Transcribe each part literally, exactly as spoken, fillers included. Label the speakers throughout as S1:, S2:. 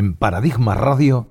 S1: En Paradigma Radio,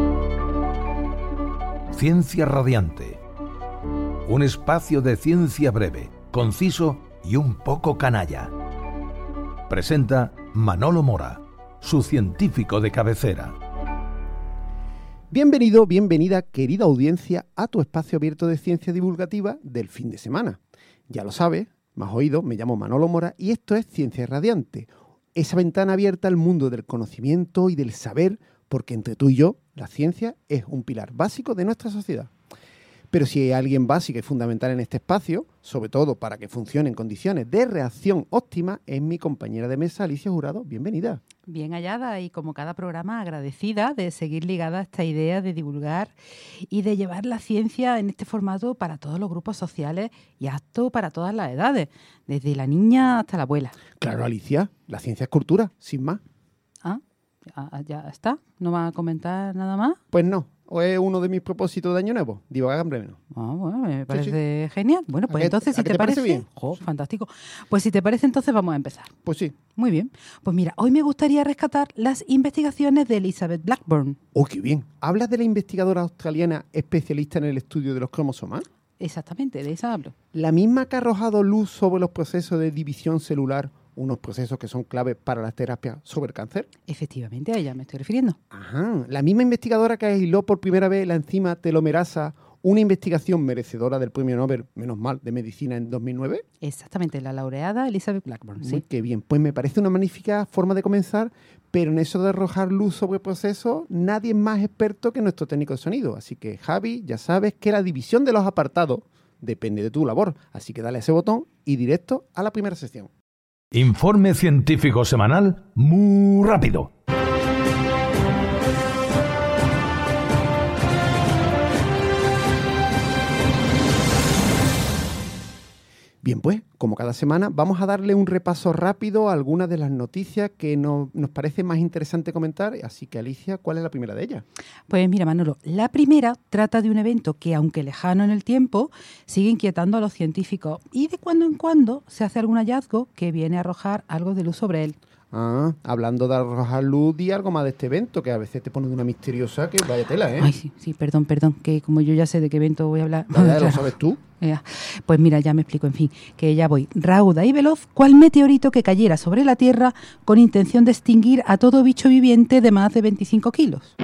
S1: Ciencia Radiante. Un espacio de ciencia breve, conciso y un poco canalla. Presenta Manolo Mora, su científico de cabecera.
S2: Bienvenido, bienvenida, querida audiencia, a tu espacio abierto de ciencia divulgativa del fin de semana. Ya lo sabes, me has oído, me llamo Manolo Mora y esto es Ciencia Radiante, esa ventana abierta al mundo del conocimiento y del saber, porque entre tú y yo, la ciencia es un pilar básico de nuestra sociedad. Pero si hay alguien básico y fundamental en este espacio, sobre todo para que funcione en condiciones de reacción óptima, es mi compañera de mesa, Alicia Jurado. Bienvenida.
S3: Bien hallada y como cada programa agradecida de seguir ligada a esta idea de divulgar y de llevar la ciencia en este formato para todos los grupos sociales y apto para todas las edades, desde la niña hasta la abuela.
S2: Claro, Alicia, la ciencia es cultura, sin más.
S3: Ah, ya, ya está. ¿No va a comentar nada más?
S2: Pues no. ¿O es uno de mis propósitos de Año Nuevo? Divagar menos.
S3: Ah, bueno, me parece
S2: sí, sí.
S3: genial. Bueno, pues
S2: qué,
S3: entonces, si
S2: te,
S3: te,
S2: te parece,
S3: parece
S2: bien.
S3: Oh, fantástico. Pues si te parece, entonces vamos a empezar.
S2: Pues sí.
S3: Muy bien. Pues mira, hoy me gustaría rescatar las investigaciones de Elizabeth Blackburn.
S2: ¡Oh, qué bien! ¿Hablas de la investigadora australiana especialista en el estudio de los cromosomas?
S3: Exactamente, de esa hablo.
S2: ¿La misma que ha arrojado luz sobre los procesos de división celular, unos procesos que son claves para las terapias sobre el cáncer?
S3: Efectivamente, a ella me estoy refiriendo.
S2: Ajá. ¿La misma investigadora que aisló por primera vez la enzima telomerasa, una investigación merecedora del premio Nobel, menos mal, de medicina en dos mil nueve?
S3: Exactamente, la laureada Elizabeth Blackburn, sí.
S2: Muy qué bien. Pues me parece una magnífica forma de comenzar, pero en eso de arrojar luz sobre procesos, nadie es más experto que nuestro técnico de sonido. Así que, Javi, ya sabes que la división de los apartados depende de tu labor. Así que dale a ese botón y directo a la primera sección.
S1: Informe científico semanal muy rápido.
S2: Bien, pues, como cada semana, vamos a darle un repaso rápido a algunas de las noticias que no, nos parece más interesante comentar. Así que, Alicia, ¿cuál es la primera de ellas?
S3: Pues mira, Manolo, la primera trata de un evento que, aunque lejano en el tiempo, sigue inquietando a los científicos y de cuando en cuando se hace algún hallazgo que viene a arrojar algo de luz sobre él.
S2: Ah, hablando de arrojar luz, di algo más de este evento, que a veces te pone de una misteriosa que vaya tela, ¿eh?
S3: Ay, sí, sí, perdón, perdón, que como yo ya sé de qué evento voy a hablar...
S2: Vaya,
S3: claro.
S2: ¿Lo sabes tú?
S3: Ya. Pues mira, ya me explico, en fin, que ya voy rauda y veloz, cual meteorito que cayera sobre la Tierra con intención de extinguir a todo bicho viviente de más de veinticinco kilos.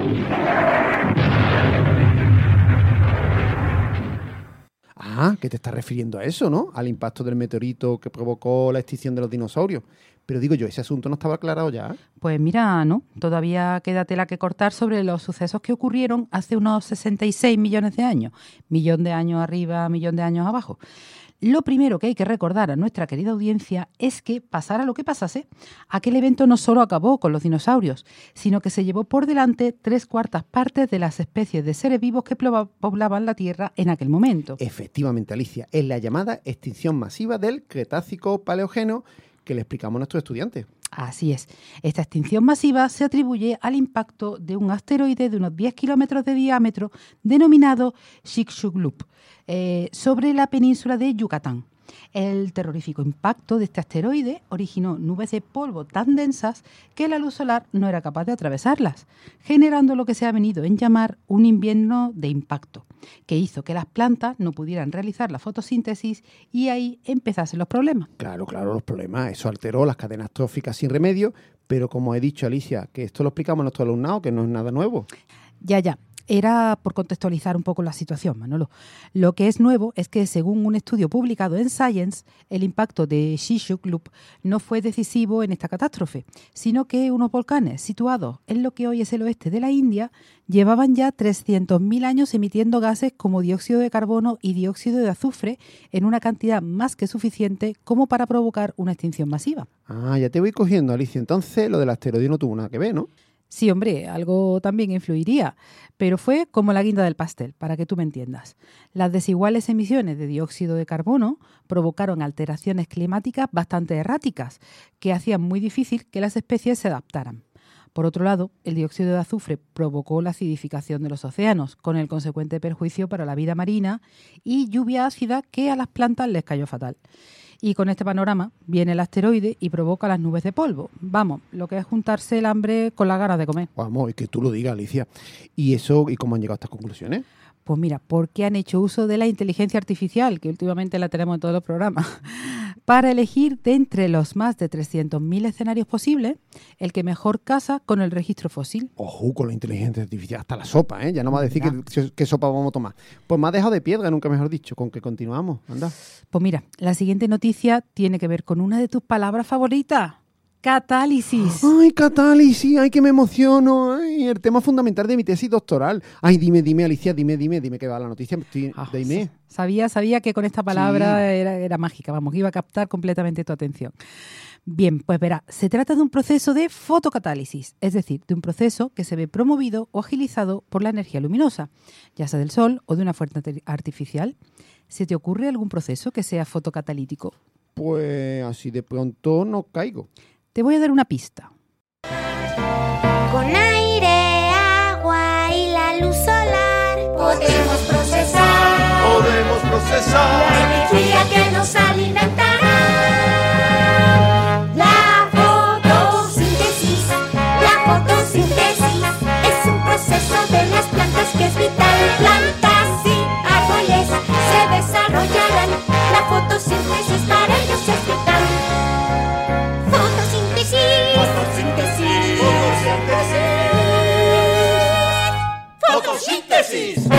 S2: Ah, que te estás refiriendo a eso, ¿no? Al impacto del meteorito que provocó la extinción de los dinosaurios. Pero digo yo, ese asunto no estaba aclarado ya.
S3: Pues mira, no, todavía queda tela que cortar sobre los sucesos que ocurrieron hace unos sesenta y seis millones de años. Millón de años arriba, millón de años abajo. Lo primero que hay que recordar a nuestra querida audiencia es que, pasara lo que pasase, aquel evento no solo acabó con los dinosaurios, sino que se llevó por delante tres cuartas partes de las especies de seres vivos que poblaban la Tierra en aquel momento.
S2: Efectivamente, Alicia, es la llamada extinción masiva del Cretácico-Paleógeno que le explicamos a nuestros estudiantes.
S3: Así es. Esta extinción masiva se atribuye al impacto de un asteroide de unos diez kilómetros de diámetro denominado Chicxulub eh, sobre la península de Yucatán. El terrorífico impacto de este asteroide originó nubes de polvo tan densas que la luz solar no era capaz de atravesarlas, generando lo que se ha venido en llamar un invierno de impacto, que hizo que las plantas no pudieran realizar la fotosíntesis y ahí empezasen los problemas.
S2: Claro, claro, los problemas. Eso alteró las cadenas tróficas sin remedio, pero como he dicho, Alicia, que esto lo explicamos a nuestro alumnado, que no es nada nuevo.
S3: Ya, ya. Era por contextualizar un poco la situación, Manolo. Lo que es nuevo es que, según un estudio publicado en Science, el impacto de Chicxulub no fue decisivo en esta catástrofe, sino que unos volcanes situados en lo que hoy es el oeste de la India llevaban ya trescientos mil años emitiendo gases como dióxido de carbono y dióxido de azufre en una cantidad más que suficiente como para provocar una extinción masiva.
S2: Ah, ya te voy cogiendo, Alicia. Entonces, lo del asteroide no tuvo nada que ver, ¿no?
S3: Sí, hombre, algo también influiría, pero fue como la guinda del pastel, para que tú me entiendas. Las desiguales emisiones de dióxido de carbono provocaron alteraciones climáticas bastante erráticas, que hacían muy difícil que las especies se adaptaran. Por otro lado, el dióxido de azufre provocó la acidificación de los océanos, con el consecuente perjuicio para la vida marina y lluvia ácida que a las plantas les cayó fatal. Y con este panorama viene el asteroide y provoca las nubes de polvo. Vamos, lo que es juntarse el hambre con las ganas de comer.
S2: Vamos, y que tú lo digas, Alicia. ¿Y eso, y cómo han llegado a estas conclusiones?
S3: Pues mira, porque han hecho uso de la inteligencia artificial, que últimamente la tenemos en todos los programas, para elegir de entre los más de trescientos mil escenarios posibles el que mejor casa con el registro fósil.
S2: Ojo, con la inteligencia artificial, hasta la sopa, ¿eh? Ya no me va a decir
S3: Mira.
S2: qué, qué sopa vamos a tomar. Pues me ha dejado de piedra, nunca mejor dicho, con que continuamos, anda.
S3: Pues mira, la siguiente noticia tiene que ver con una de tus palabras favoritas, catálisis.
S2: Ay, catálisis, ay, que me emociono. Ay, el tema fundamental de mi tesis doctoral. Ay, dime, dime, Alicia, dime, dime, dime qué va la noticia. Estoy,
S3: Ah,
S2: dime.
S3: Sabía, sabía que con esta palabra
S2: Sí.
S3: era, era mágica, vamos, que iba a captar completamente tu atención. Bien, pues verá, se trata de un proceso de fotocatálisis, es decir, de un proceso que se ve promovido o agilizado por la energía luminosa, ya sea del sol o de una fuente artificial. ¿Se te ocurre algún proceso que sea fotocatalítico?
S2: Pues así de pronto no caigo.
S3: Te voy a dar una pista.
S4: Con aire, agua y la luz solar podemos procesar
S5: Podemos procesar
S4: la energía que nos alimentará. La fotosíntesis, la fotosíntesis es un proceso de las plantas que es vital. Plantas y árboles se desarrollarán. La fotosíntesis para ellos es vital. Fotosíntesis, fotosíntesis,
S5: fotosíntesis. Fotosíntesis.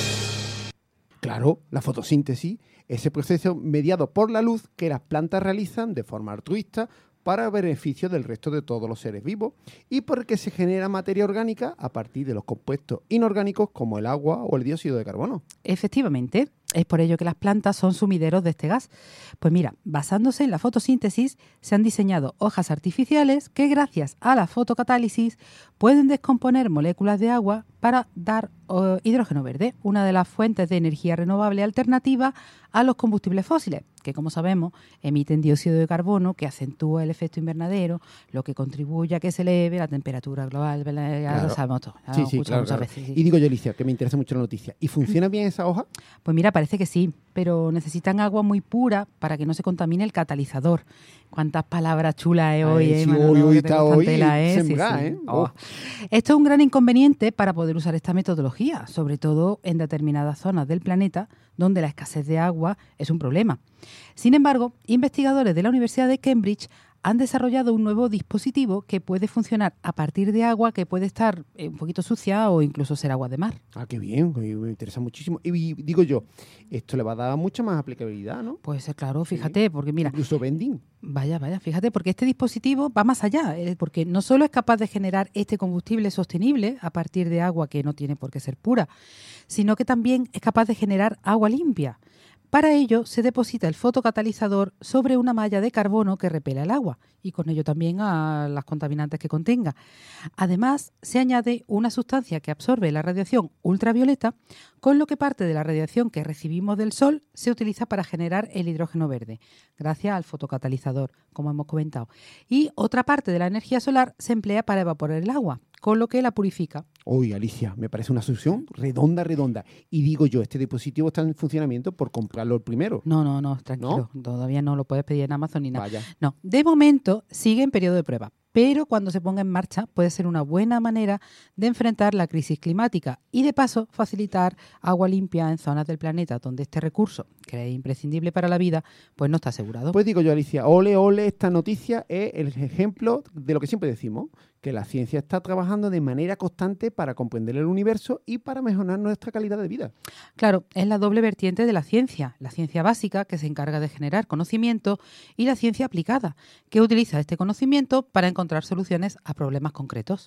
S2: Claro, la fotosíntesis, ese proceso mediado por la luz que las plantas realizan de forma altruista para beneficio del resto de todos los seres vivos y porque se genera materia orgánica a partir de los compuestos inorgánicos como el agua o el dióxido de carbono.
S3: Efectivamente, es por ello que las plantas son sumideros de este gas. Pues mira, basándose en la fotosíntesis, se han diseñado hojas artificiales que gracias a la fotocatálisis pueden descomponer moléculas de agua para dar uh, hidrógeno verde, una de las fuentes de energía renovable alternativa a los combustibles fósiles, que como sabemos emiten dióxido de carbono que acentúa el efecto invernadero, lo que contribuye a que se eleve la temperatura global. Ya
S2: Claro.
S3: lo sabemos todo, ya
S2: Sí,
S3: lo
S2: sí,
S3: escuchamos
S2: claro,
S3: muchas
S2: claro.
S3: veces, sí.
S2: Y digo yo, Alicia, que me interesa mucho la noticia. ¿Y funciona bien esa hoja?
S3: Pues mira, parece que sí, pero necesitan agua muy pura para que no se contamine el catalizador. Cuántas palabras chulas eh, hoy,
S2: Ay,
S3: eh,
S2: sí,
S3: Manolo,
S2: hoy, hoy
S3: que te
S2: está
S3: gustan
S2: hoy
S3: tela, eh, sí,
S2: sembrá,
S3: sí.
S2: ¿eh?
S3: Oh.
S2: Oh.
S3: Esto es un gran inconveniente para poder usar esta metodología, sobre todo en determinadas zonas del planeta donde la escasez de agua es un problema. Sin embargo, investigadores de la Universidad de Cambridge han desarrollado un nuevo dispositivo que puede funcionar a partir de agua que puede estar eh, un poquito sucia o incluso ser agua de mar.
S2: Ah, qué bien, me interesa muchísimo. Y digo yo, esto le va a dar mucha más aplicabilidad, ¿no?
S3: Pues eh, claro, fíjate, porque mira,
S2: Incluso vending.
S3: Vaya, vaya, fíjate, porque este dispositivo va más allá, eh, porque no solo es capaz de generar este combustible sostenible a partir de agua que no tiene por qué ser pura, sino que también es capaz de generar agua limpia. Para ello se deposita el fotocatalizador sobre una malla de carbono que repela el agua y con ello también a las contaminantes que contenga. Además, se añade una sustancia que absorbe la radiación ultravioleta, con lo que parte de la radiación que recibimos del sol se utiliza para generar el hidrógeno verde, gracias al fotocatalizador, como hemos comentado. Y otra parte de la energía solar se emplea para evaporar el agua, con lo que la purifica.
S2: Uy, Alicia, me parece una solución redonda, redonda. Y digo yo, este dispositivo está en funcionamiento por comprarlo el primero.
S3: No, no, no, tranquilo, todavía no lo puedes pedir en Amazon ni nada.
S2: Vaya.
S3: No, de momento sigue en periodo de prueba, pero cuando se ponga en marcha puede ser una buena manera de enfrentar la crisis climática y de paso facilitar agua limpia en zonas del planeta donde este recurso, que es imprescindible para la vida, pues no está asegurado.
S2: Pues digo yo, Alicia, ole, ole, esta noticia es el ejemplo de lo que siempre decimos, que la ciencia está trabajando de manera constante para comprender el universo y para mejorar nuestra calidad de vida.
S3: Claro, es la doble vertiente de la ciencia, la ciencia básica, que se encarga de generar conocimiento, y la ciencia aplicada, que utiliza este conocimiento para encontrar soluciones a problemas concretos.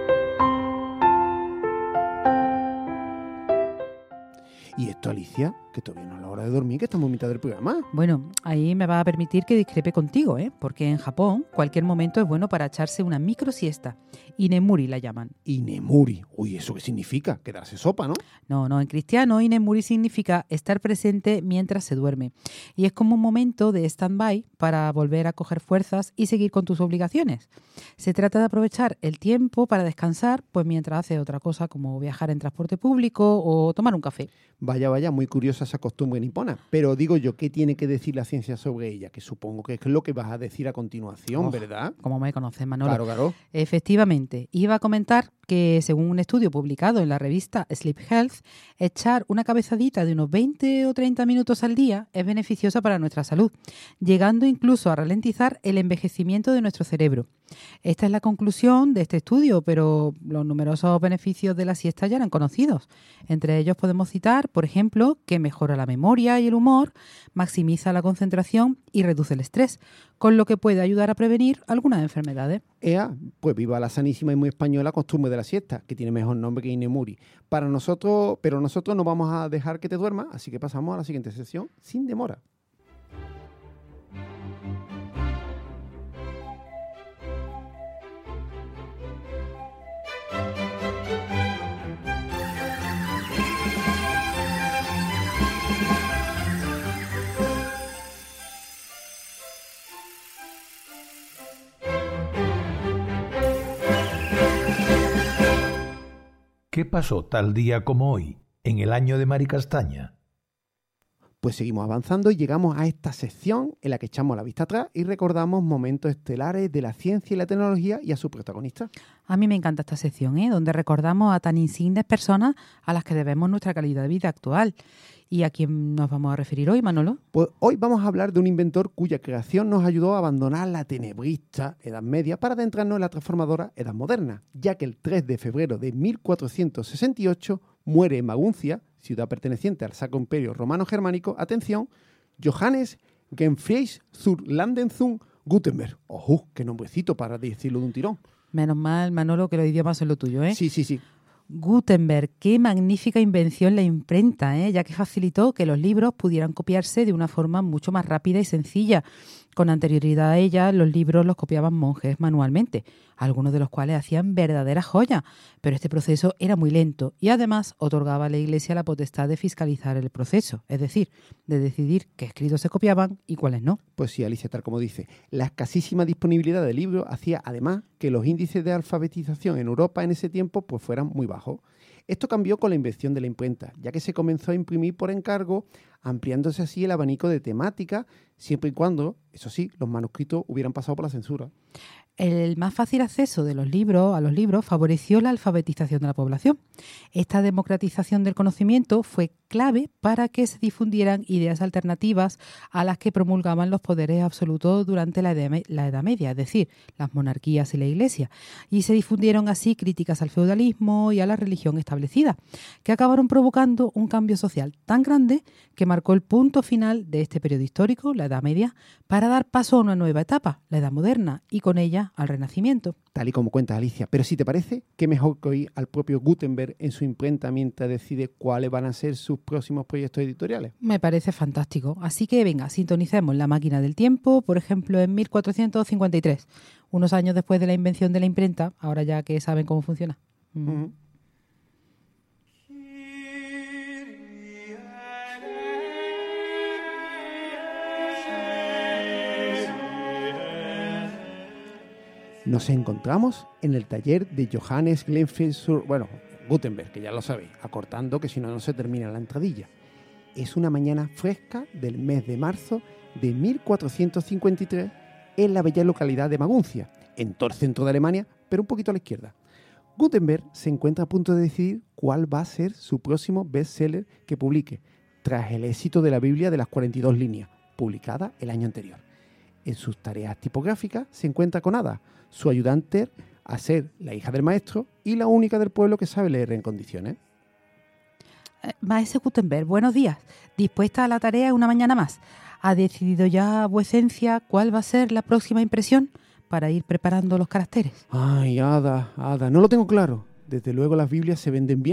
S2: Y esto, Alicia, que todavía no es la hora de dormir, que estamos en mitad del programa.
S3: Bueno, ahí me va a permitir que discrepe contigo, ¿eh? Porque en Japón cualquier momento es bueno para echarse una micro siesta. Inemuri la llaman.
S2: Inemuri. Uy, ¿eso qué significa? Quedarse sopa, ¿no?
S3: No, no, en cristiano Inemuri significa estar presente mientras se duerme. Y es como un momento de stand-by para volver a coger fuerzas y seguir con tus obligaciones. Se trata de aprovechar el tiempo para descansar, pues mientras haces otra cosa como viajar en transporte público o tomar un café.
S2: Vaya, vaya, muy curiosa esa costumbre nipona. Pero digo yo, ¿qué tiene que decir la ciencia sobre ella? Que supongo que es lo que vas a decir a continuación,
S3: Oh,
S2: ¿verdad?
S3: Como me conoces, Manolo.
S2: Claro, claro.
S3: Efectivamente, iba a comentar que según un estudio publicado en la revista Sleep Health, echar una cabezadita de unos veinte o treinta minutos al día es beneficiosa para nuestra salud, llegando incluso a ralentizar el envejecimiento de nuestro cerebro. Esta es la conclusión de este estudio, pero los numerosos beneficios de la siesta ya eran conocidos. Entre ellos podemos citar, por ejemplo, que mejora la memoria y el humor, maximiza la concentración y reduce el estrés, con lo que puede ayudar a prevenir algunas enfermedades.
S2: Ea, pues viva la sanísima y muy española costumbre de la siesta, que tiene mejor nombre que Inemuri. Para nosotros, pero nosotros no vamos a dejar que te duermas, así que pasamos a la siguiente sesión sin demora.
S1: ¿Qué pasó tal día como hoy, en el año de Mari Castaña?
S2: Pues seguimos avanzando y llegamos a esta sección en la que echamos la vista atrás y recordamos momentos estelares de la ciencia y la tecnología y a su protagonista.
S3: A mí me encanta esta sección, ¿eh? Donde recordamos a tan insignes personas a las que debemos nuestra calidad de vida actual. ¿Y a quién nos vamos a referir hoy, Manolo?
S2: Pues hoy vamos a hablar de un inventor cuya creación nos ayudó a abandonar la tenebrista Edad Media para adentrarnos en la transformadora Edad Moderna, ya que el tres de febrero de mil cuatrocientos sesenta y ocho muere en Maguncia, ciudad perteneciente al Sacro Imperio Romano-Germánico, atención, Johannes Gottfried zur Landenzung Gutenberg. ¡Ojo! ¡Qué nombrecito para decirlo de un tirón!
S3: Menos mal, Manolo, que los idiomas son lo tuyo, ¿eh?
S2: Sí, sí, sí.
S3: Gutenberg, qué magnífica invención la imprenta, ¿eh? Ya que facilitó que los libros pudieran copiarse de una forma mucho más rápida y sencilla. Con anterioridad a ella, los libros los copiaban monjes manualmente, algunos de los cuales hacían verdaderas joyas, pero este proceso era muy lento y además otorgaba a la Iglesia la potestad de fiscalizar el proceso, es decir, de decidir qué escritos se copiaban y cuáles no.
S2: Pues sí, Alicia, tal como dice. La escasísima disponibilidad de libros hacía además que los índices de alfabetización en Europa en ese tiempo pues fueran muy bajos. Esto cambió con la invención de la imprenta, ya que se comenzó a imprimir por encargo, ampliándose así el abanico de temática, siempre y cuando, eso sí, los manuscritos hubieran pasado por la censura.
S3: El más fácil acceso de los libros a los libros favoreció la alfabetización de la población. Esta democratización del conocimiento fue clave para que se difundieran ideas alternativas a las que promulgaban los poderes absolutos durante la Edad, la Edad Media, es decir, las monarquías y la Iglesia, y se difundieron así críticas al feudalismo y a la religión establecida, que acabaron provocando un cambio social tan grande que marcó el punto final de este periodo histórico, la Edad Media, para dar paso a una nueva etapa, la Edad Moderna, y con ella al Renacimiento.
S2: Tal y como cuenta Alicia. Pero si te parece, qué mejor que oír al propio Gutenberg en su imprenta mientras decide cuáles van a ser sus próximos proyectos editoriales.
S3: Me parece fantástico. Así que venga, sintonicemos la máquina del tiempo, por ejemplo, en mil cuatrocientos cincuenta y tres, unos años después de la invención de la imprenta, ahora ya que saben cómo funciona. Mm.
S2: Uh-huh. Nos encontramos en el taller de Johannes Gottfried zur, bueno, Gutenberg, que ya lo sabéis, acortando que si no, no se termina la entradilla. Es una mañana fresca del mes de marzo de mil cuatrocientos cincuenta y tres en la bella localidad de Maguncia, en todo el centro de Alemania, pero un poquito a la izquierda. Gutenberg se encuentra a punto de decidir cuál va a ser su próximo bestseller que publique, tras el éxito de la Biblia de las cuarenta y dos líneas, publicada el año anterior. En sus tareas tipográficas se encuentra con Ada, su ayudante a ser la hija del maestro y la única del pueblo que sabe leer en condiciones.
S3: Eh, Maese Gutenberg, buenos días. Dispuesta a la tarea una mañana más. ¿Ha decidido ya vuecencia cuál va a ser la próxima impresión para ir preparando los caracteres?
S2: Ay, Ada, Ada, no lo tengo claro. Desde luego las Biblias se venden bien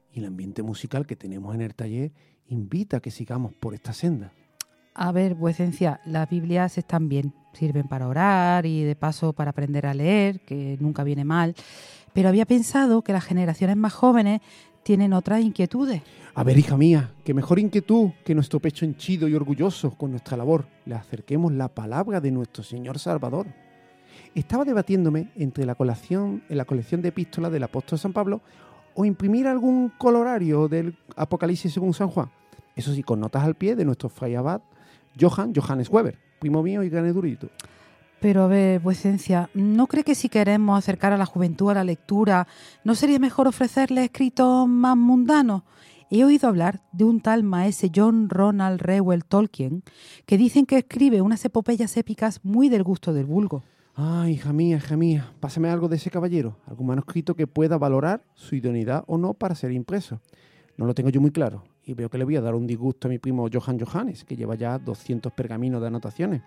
S2: y el ambiente musical que tenemos en el taller invita a que sigamos por esta senda.
S3: A ver, vuecencia, las Biblias están bien, sirven para orar y de paso para aprender a leer, que nunca viene mal, pero había pensado que las generaciones más jóvenes tienen otras inquietudes.
S2: A ver, hija mía, que mejor inquietud que nuestro pecho henchido y orgulloso con nuestra labor le acerquemos la palabra de nuestro Señor Salvador. Estaba debatiéndome entre la colección, en la colección de epístolas del apóstol San Pablo o imprimir algún colorario del Apocalipsis según San Juan. Eso sí, con notas al pie de nuestro fray abad Johann Johannes Weber, primo mío y gran erudito.
S3: Pero a ver, vuecencia, ¿no cree que si queremos acercar a la juventud a la lectura, no sería mejor ofrecerle escritos más mundanos? He oído hablar de un tal maese John Ronald Reuel Tolkien, que dicen que escribe unas epopeyas épicas muy del gusto del vulgo.
S2: Ay, hija mía, hija mía, pásame algo de ese caballero, algún manuscrito que pueda valorar su idoneidad o no para ser impreso. No lo tengo yo muy claro y veo que le voy a dar un disgusto a mi primo Johann Johannes, que lleva ya doscientos pergaminos de anotaciones.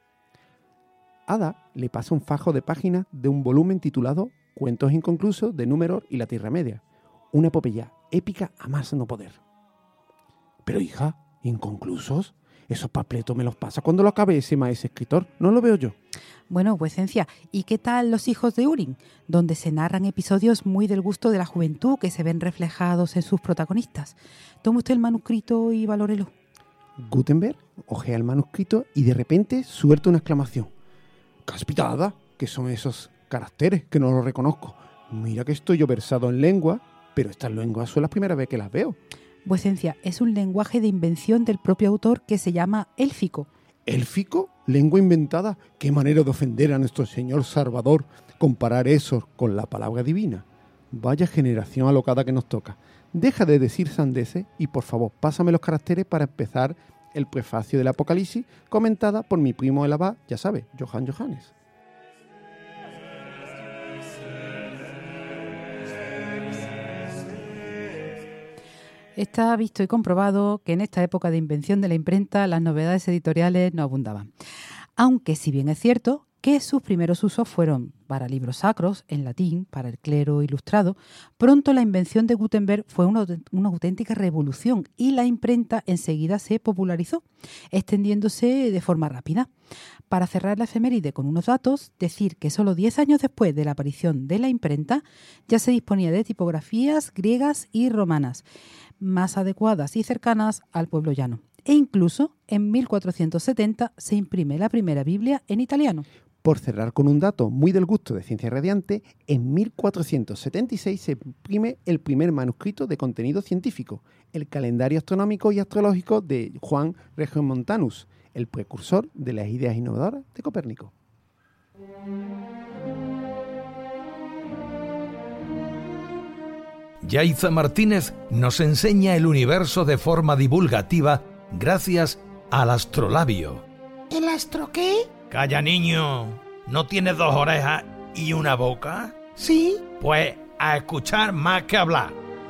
S2: Ada le pasa un fajo de páginas de un volumen titulado Cuentos inconclusos de Númenor y la Tierra Media, una epopeya épica a más no poder. Pero hija, ¿inconclusos? Esos papletos me los pasa cuando lo acabe ese maestro escritor, no lo veo yo.
S3: Bueno, vuecencia, ¿y qué tal Los hijos de Urim? Donde se narran episodios muy del gusto de la juventud que se ven reflejados en sus protagonistas. Tome usted el manuscrito y valórelo.
S2: Gutenberg ojea el manuscrito y de repente suelta una exclamación. ¡Caspitada! ¿Qué son esos caracteres que no los reconozco? Mira que estoy yo versado en lengua, pero estas lenguas son las primeras veces que las veo.
S3: Vuecencia, es un lenguaje de invención del propio autor que se llama élfico.
S2: ¿Élfico? ¿Lengua inventada? ¿Qué manera de ofender a nuestro Señor Salvador comparar eso con la palabra divina? Vaya generación alocada que nos toca. Deja de decir sandeces y por favor pásame los caracteres para empezar el prefacio del Apocalipsis comentada por mi primo el abad, ya sabe, Johann Johannes.
S3: Está visto y comprobado que en esta época de invención de la imprenta las novedades editoriales no abundaban. Aunque si bien es cierto que sus primeros usos fueron para libros sacros, en latín, para el clero ilustrado, pronto la invención de Gutenberg fue una, una auténtica revolución y la imprenta enseguida se popularizó, extendiéndose de forma rápida. Para cerrar la efeméride con unos datos, decir que solo diez años después de la aparición de la imprenta ya se disponía de tipografías griegas y romanas, más adecuadas y cercanas al pueblo llano. E incluso en mil cuatrocientos setenta se imprime la primera Biblia en italiano.
S2: Por cerrar con un dato muy del gusto de Ciencia Radiante, en mil cuatrocientos setenta y seis se imprime el primer manuscrito de contenido científico, el calendario astronómico y astrológico de Juan Regiomontanus, el precursor de las ideas innovadoras de Copérnico.
S1: Yaiza Martínez nos enseña el universo de forma divulgativa gracias al astrolabio.
S6: ¿El astro qué?
S5: Calla, niño. ¿No tienes dos orejas y una boca?
S6: Sí.
S5: Pues a escuchar más que hablar.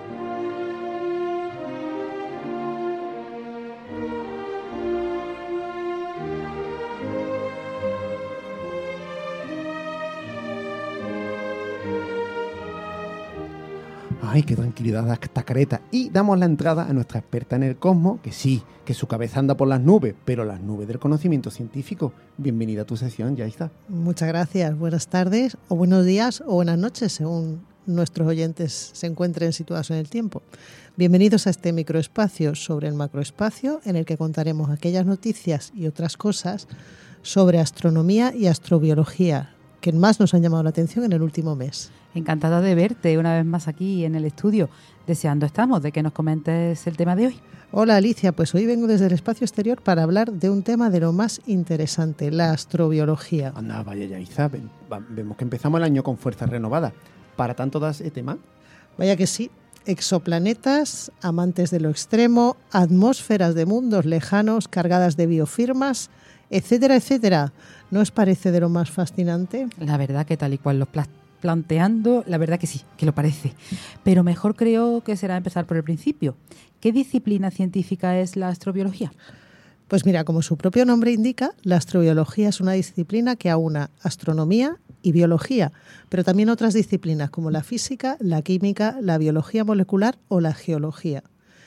S2: ¡Ay, qué tranquilidad da esta careta! Y damos la entrada a nuestra experta en el cosmos, que sí, que su cabeza anda por las nubes, pero las nubes del conocimiento científico. Bienvenida a tu sesión, Yaiza.
S7: Muchas gracias. Buenas tardes, o buenos días, o buenas noches, según nuestros oyentes se encuentren situados en el tiempo. Bienvenidos a este microespacio sobre el macroespacio, en el que contaremos aquellas noticias y otras cosas sobre astronomía y astrobiología que más nos han llamado la atención en el último mes.
S3: Encantada de verte una vez más aquí en el estudio. Deseando estamos de que nos comentes el tema de hoy.
S7: Hola Alicia, pues hoy vengo desde el espacio exterior para hablar de un tema de lo más interesante, la astrobiología.
S2: Anda, vaya Yaiza, ven, va, vemos que empezamos el año con fuerzas renovadas. ¿Para tanto das ese tema?
S7: Vaya que sí. Exoplanetas, amantes de lo extremo, atmósferas de mundos lejanos cargadas de biofirmas, etcétera, etcétera. ¿No os parece de lo más fascinante?
S3: La verdad que tal y cual los plásticos planteando, la verdad que sí, que lo parece. Pero mejor creo que será empezar por el principio. ¿Qué disciplina científica es la astrobiología?
S7: Pues mira, como su propio nombre indica, la astrobiología es una disciplina que aúna astronomía y biología, pero también otras disciplinas como la física, la química, la biología molecular o la geología.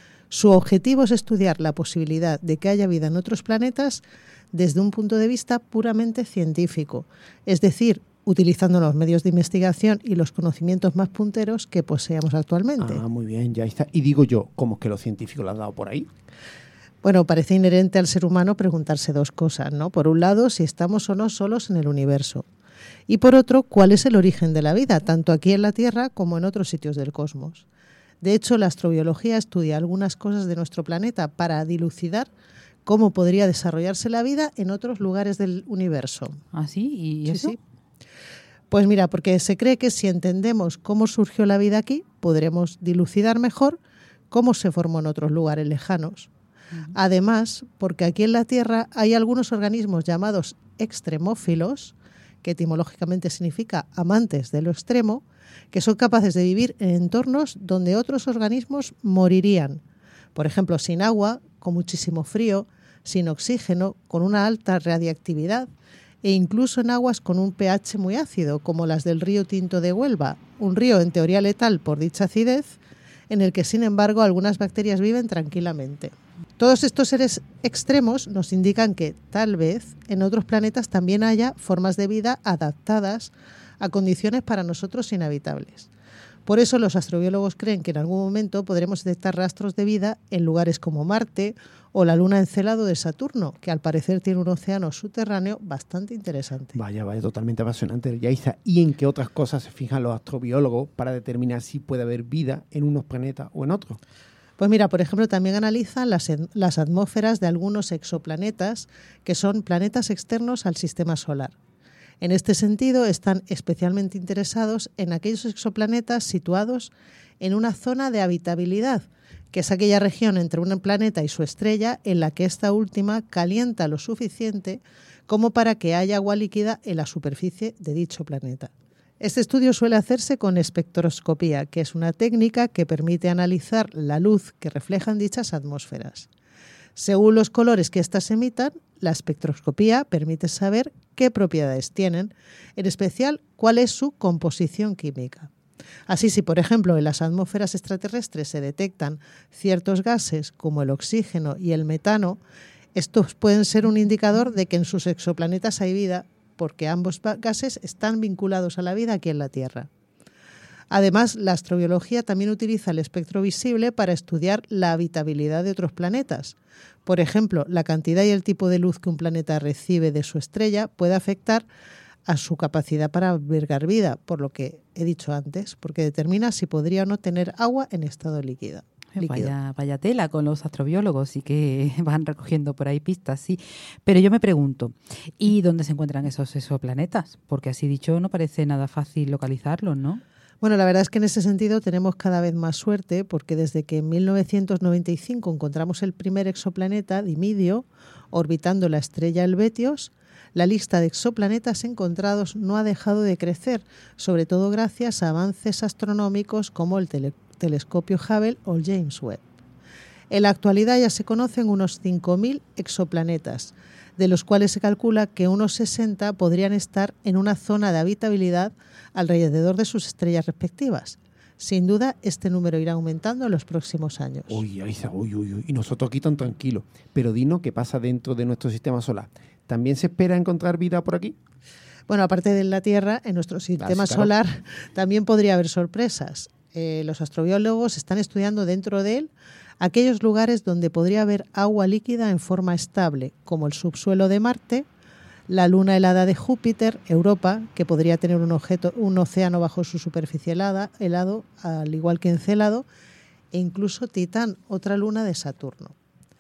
S7: Su objetivo es estudiar la posibilidad de que haya vida en otros planetas desde un punto de vista puramente científico, es decir, utilizando los medios de investigación y los conocimientos más punteros que poseemos actualmente.
S2: Ah, muy bien, ya está. Y digo yo, ¿cómo es que los científicos lo han dado por ahí?
S7: Bueno, parece inherente al ser humano preguntarse dos cosas, ¿no? Por un lado, si estamos o no solos en el universo. Y por otro, ¿cuál es el origen de la vida, tanto aquí en la Tierra como en otros sitios del cosmos? De hecho, la astrobiología estudia algunas cosas de nuestro planeta para dilucidar cómo podría desarrollarse la vida en otros lugares del universo.
S3: ¿Ah, sí? ¿Y
S7: Sí,
S3: eso?
S7: sí. Pues mira, porque se cree que si entendemos cómo surgió la vida aquí, podremos dilucidar mejor cómo se formó en otros lugares lejanos. Uh-huh. Además, porque aquí en la Tierra hay algunos organismos llamados extremófilos, que etimológicamente significa amantes de lo extremo, que son capaces de vivir en entornos donde otros organismos morirían. Por ejemplo, sin agua, con muchísimo frío, sin oxígeno, con una alta radiactividad, e incluso en aguas con un pH muy ácido, como las del río Tinto de Huelva, un río en teoría letal por dicha acidez, en el que sin embargo algunas bacterias viven tranquilamente. Todos estos seres extremos nos indican que tal vez en otros planetas también haya formas de vida adaptadas a condiciones para nosotros inhabitables. Por eso los astrobiólogos creen que en algún momento podremos detectar rastros de vida en lugares como Marte o la luna Encélado de Saturno, que al parecer tiene un océano subterráneo bastante interesante.
S2: Vaya, vaya, totalmente apasionante, Yaiza. ¿Y en qué otras cosas se fijan los astrobiólogos para determinar si puede haber vida en unos planetas o en otros?
S7: Pues mira, por ejemplo, también analizan las, las atmósferas de algunos exoplanetas, que son planetas externos al sistema solar. En este sentido, están especialmente interesados en aquellos exoplanetas situados en una zona de habitabilidad, que es aquella región entre un planeta y su estrella en la que esta última calienta lo suficiente como para que haya agua líquida en la superficie de dicho planeta. Este estudio suele hacerse con espectroscopía, que es una técnica que permite analizar la luz que reflejan dichas atmósferas. Según los colores que éstas emitan, la espectroscopía permite saber qué propiedades tienen, en especial cuál es su composición química. Así, si por ejemplo en las atmósferas extraterrestres se detectan ciertos gases como el oxígeno y el metano, estos pueden ser un indicador de que en sus exoplanetas hay vida, porque ambos gases están vinculados a la vida aquí en la Tierra. Además, la astrobiología también utiliza el espectro visible para estudiar la habitabilidad de otros planetas. Por ejemplo, la cantidad y el tipo de luz que un planeta recibe de su estrella puede afectar a su capacidad para albergar vida, por lo que he dicho antes, porque determina si podría o no tener agua en estado líquido.
S3: Vaya, vaya tela con los astrobiólogos, sí que van recogiendo por ahí pistas, sí. Pero yo me pregunto, ¿y dónde se encuentran esos exoplanetas? Porque así dicho no parece nada fácil localizarlos, ¿no?
S7: Bueno, la verdad es que en ese sentido tenemos cada vez más suerte, porque desde que en mil novecientos noventa y cinco encontramos el primer exoplaneta, Dimidio, orbitando la estrella Helvetios, la lista de exoplanetas encontrados no ha dejado de crecer, sobre todo gracias a avances astronómicos como el tele- telescopio Hubble o el James Webb. En la actualidad ya se conocen unos cinco mil exoplanetas, de los cuales se calcula que unos sesenta podrían estar en una zona de habitabilidad alrededor de sus estrellas respectivas. Sin duda, este número irá aumentando en los próximos años.
S2: Uy, Aiza, uy, uy, uy. Y nosotros aquí tan tranquilos. Pero dinos qué pasa dentro de nuestro sistema solar. ¿También se espera encontrar vida por aquí?
S7: Bueno, aparte de la Tierra, en nuestro sistema
S2: claro.
S7: solar también podría haber sorpresas. Eh, los astrobiólogos están estudiando dentro de él aquellos lugares donde podría haber agua líquida en forma estable, como el subsuelo de Marte, la luna helada de Júpiter, Europa, que podría tener un, objeto, un océano bajo su superficie helada, helado, al igual que Encélado, e incluso Titán, otra luna de Saturno.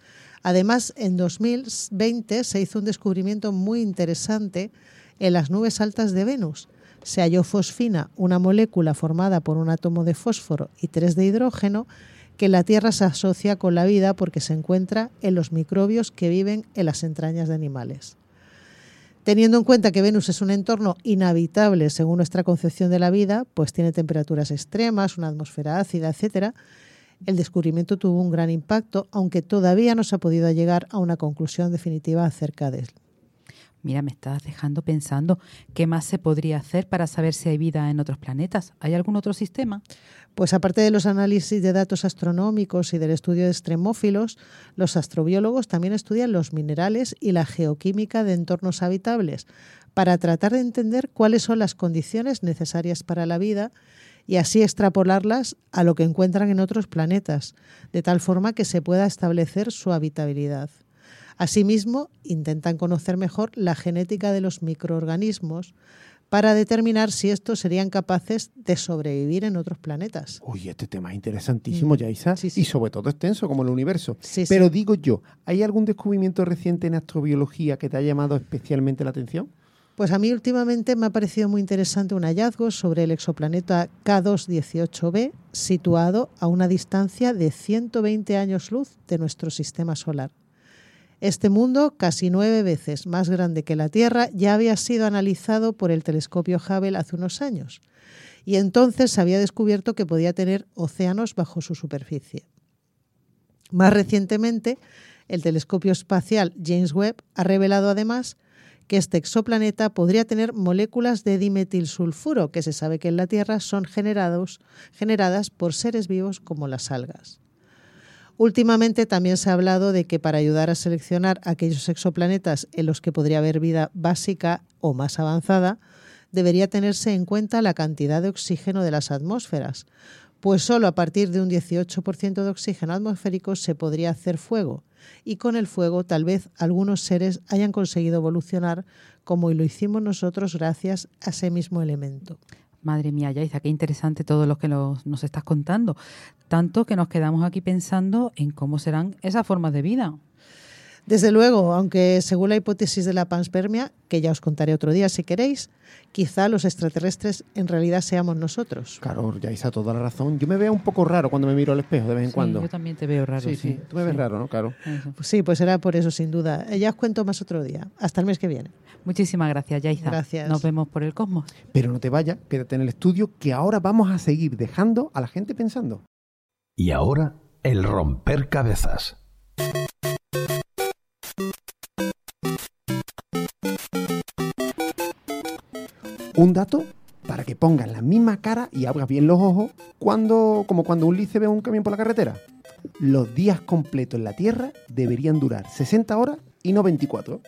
S7: Además, en dos mil veinte se hizo un descubrimiento muy interesante en las nubes altas de Venus. Se halló fosfina, una molécula formada por un átomo de fósforo y tres de hidrógeno, que en la Tierra se asocia con la vida porque se encuentra en los microbios que viven en las entrañas de animales. Teniendo en cuenta que Venus es un entorno inhabitable según nuestra concepción de la vida, pues tiene temperaturas extremas, una atmósfera ácida, etcétera, El descubrimiento tuvo un gran impacto, aunque todavía no se ha podido llegar a una conclusión definitiva acerca de él.
S3: Mira, me estás dejando pensando qué más se podría hacer para saber si hay vida en otros planetas. ¿Hay algún otro sistema?
S7: Pues aparte de los análisis de datos astronómicos y del estudio de extremófilos, los astrobiólogos también estudian los minerales y la geoquímica de entornos habitables para tratar de entender cuáles son las condiciones necesarias para la vida y así extrapolarlas a lo que encuentran en otros planetas, de tal forma que se pueda establecer su habitabilidad. Asimismo, intentan conocer mejor la genética de los microorganismos para determinar si estos serían capaces de sobrevivir en otros planetas.
S2: Uy, este tema es interesantísimo,
S7: Mm.
S2: Yaisa,
S7: Sí, sí.
S2: y sobre todo extenso como el universo.
S7: Sí,
S2: Pero
S7: sí.
S2: digo yo, ¿hay algún descubrimiento reciente en astrobiología que te haya llamado especialmente la atención?
S7: Pues a mí últimamente me ha parecido muy interesante un hallazgo sobre el exoplaneta K dos dieciocho b, situado a una distancia de ciento veinte años luz de nuestro sistema solar. Este mundo, casi nueve veces más grande que la Tierra, ya había sido analizado por el telescopio Hubble hace unos años, y entonces se había descubierto que podía tener océanos bajo su superficie. Más recientemente, el telescopio espacial James Webb ha revelado además que este exoplaneta podría tener moléculas de dimetilsulfuro, que se sabe que en la Tierra son generados, generadas por seres vivos como las algas. Últimamente también se ha hablado de que para ayudar a seleccionar aquellos exoplanetas en los que podría haber vida básica o más avanzada, debería tenerse en cuenta la cantidad de oxígeno de las atmósferas, pues solo a partir de un dieciocho por ciento de oxígeno atmosférico se podría hacer fuego, y con el fuego tal vez algunos seres hayan conseguido evolucionar como lo hicimos nosotros gracias a ese mismo elemento.
S3: Madre mía, Yaiza, qué interesante todo lo que nos, nos estás contando. Tanto que nos quedamos aquí pensando en cómo serán esas formas de vida.
S7: Desde luego, aunque según la hipótesis de la panspermia, que ya os contaré otro día si queréis, quizá los extraterrestres en realidad seamos nosotros.
S2: Claro, Yaisa, toda la razón. Yo me veo un poco raro cuando me miro al espejo de vez en
S3: Sí,
S2: cuando.
S3: yo también te veo raro.
S2: Sí, sí, tú me ves
S3: sí.
S2: raro, ¿no? Claro.
S3: Eso.
S7: Pues sí, pues será por eso sin duda. Eh, Ya os cuento más otro día. Hasta el mes que viene.
S3: Muchísimas gracias, Yaiza.
S7: Gracias.
S3: Nos vemos por el cosmos.
S2: Pero no te vayas, quédate en el estudio que ahora vamos a seguir dejando a la gente pensando.
S1: Y ahora, el romper cabezas.
S2: Un dato para que pongas la misma cara y abras bien los ojos cuando, como cuando un lice ve un camión por la carretera. Los días completos en la Tierra deberían durar sesenta horas y no veinticuatro.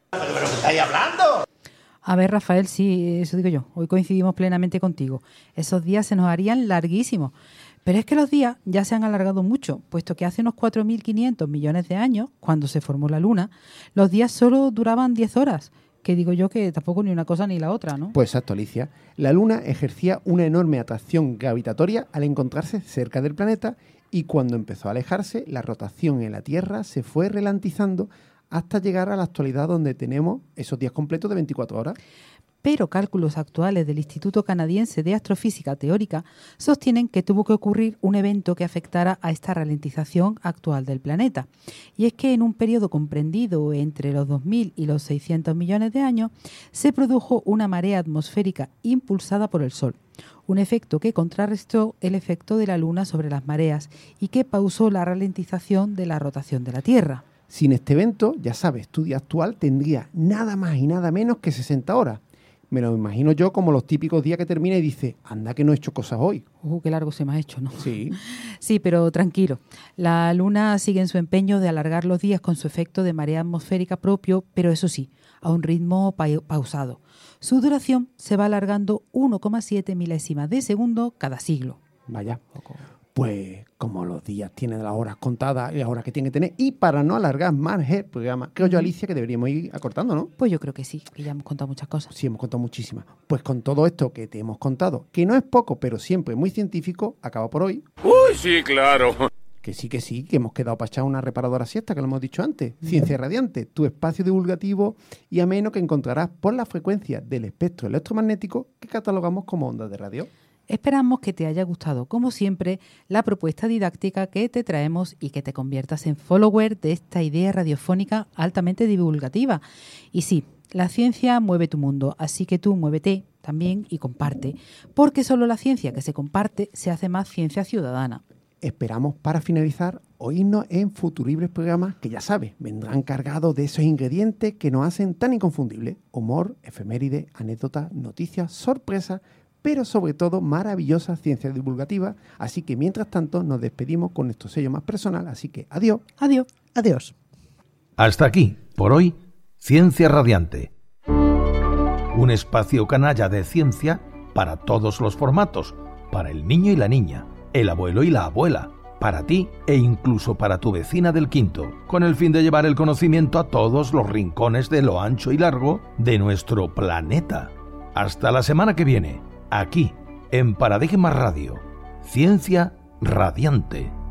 S3: A ver, Rafael, sí, eso digo yo. Hoy coincidimos plenamente contigo. Esos días se nos harían larguísimos. Pero es que los días ya se han alargado mucho, puesto que hace unos cuatro mil quinientos millones de años, cuando se formó la Luna, los días solo duraban diez horas. Que digo yo que tampoco ni una cosa ni la otra, ¿no?
S2: Pues exacto, Alicia. La Luna ejercía una enorme atracción gravitatoria al encontrarse cerca del planeta y cuando empezó a alejarse, la rotación en la Tierra se fue ralentizando hasta llegar a la actualidad donde tenemos esos días completos de veinticuatro horas.
S3: Pero cálculos actuales del Instituto Canadiense de Astrofísica Teórica sostienen que tuvo que ocurrir un evento que afectara a esta ralentización actual del planeta. Y es que en un periodo comprendido entre los dos mil y los seiscientos millones de años se produjo una marea atmosférica impulsada por el Sol, un efecto que contrarrestó el efecto de la Luna sobre las mareas y que pausó la ralentización de la rotación de la Tierra.
S2: Sin este evento, ya sabes, tu día actual tendría nada más y nada menos que sesenta horas. Me lo imagino yo como los típicos días que termina y dice, anda que no he hecho cosas hoy.
S3: Uh, qué largo se me ha hecho, ¿no?
S2: Sí.
S3: Sí, pero tranquilo. La Luna sigue en su empeño de alargar los días con su efecto de marea atmosférica propio, pero eso sí, a un ritmo pa- pausado. Su duración se va alargando uno coma siete milésimas de segundo cada siglo.
S2: Vaya. Pues como los días tienen las horas contadas y las horas que tienen que tener, y para no alargar más el programa, creo yo, Alicia, que deberíamos ir acortando, ¿no?
S3: Pues yo creo que sí, que ya hemos contado muchas cosas.
S2: Sí, hemos contado muchísimas. Pues con todo esto que te hemos contado, que no es poco, pero siempre muy científico, acaba por hoy.
S6: Uy, sí, claro.
S2: Que sí, que sí, que hemos quedado para echar una reparadora siesta, que lo hemos dicho antes. Ciencia Radiante, tu espacio divulgativo y ameno que encontrarás por la frecuencia del espectro electromagnético que catalogamos como ondas de radio.
S3: Esperamos que te haya gustado, como siempre, la propuesta didáctica que te traemos y que te conviertas en follower de esta idea radiofónica altamente divulgativa. Y sí, la ciencia mueve tu mundo, así que tú muévete también y comparte, porque solo la ciencia que se comparte se hace más ciencia ciudadana.
S2: esperamos para finalizar oírnos en futuribles programas que ya sabes, vendrán cargados de esos ingredientes que nos hacen tan inconfundibles: humor, efeméride, anécdotas, noticias, sorpresas, pero sobre todo maravillosa ciencia divulgativa. Así que mientras tanto nos despedimos con nuestro sello más personal, así que adiós.
S3: Adiós.
S7: Adiós.
S1: Hasta aquí, por hoy, Ciencia Radiante. Un espacio canalla de ciencia para todos los formatos, para el niño y la niña, el abuelo y la abuela, para ti e incluso para tu vecina del quinto, con el fin de llevar el conocimiento a todos los rincones de lo ancho y largo de nuestro planeta. Hasta la semana que viene, aquí, en Paradigma Radio, Ciencia Radiante.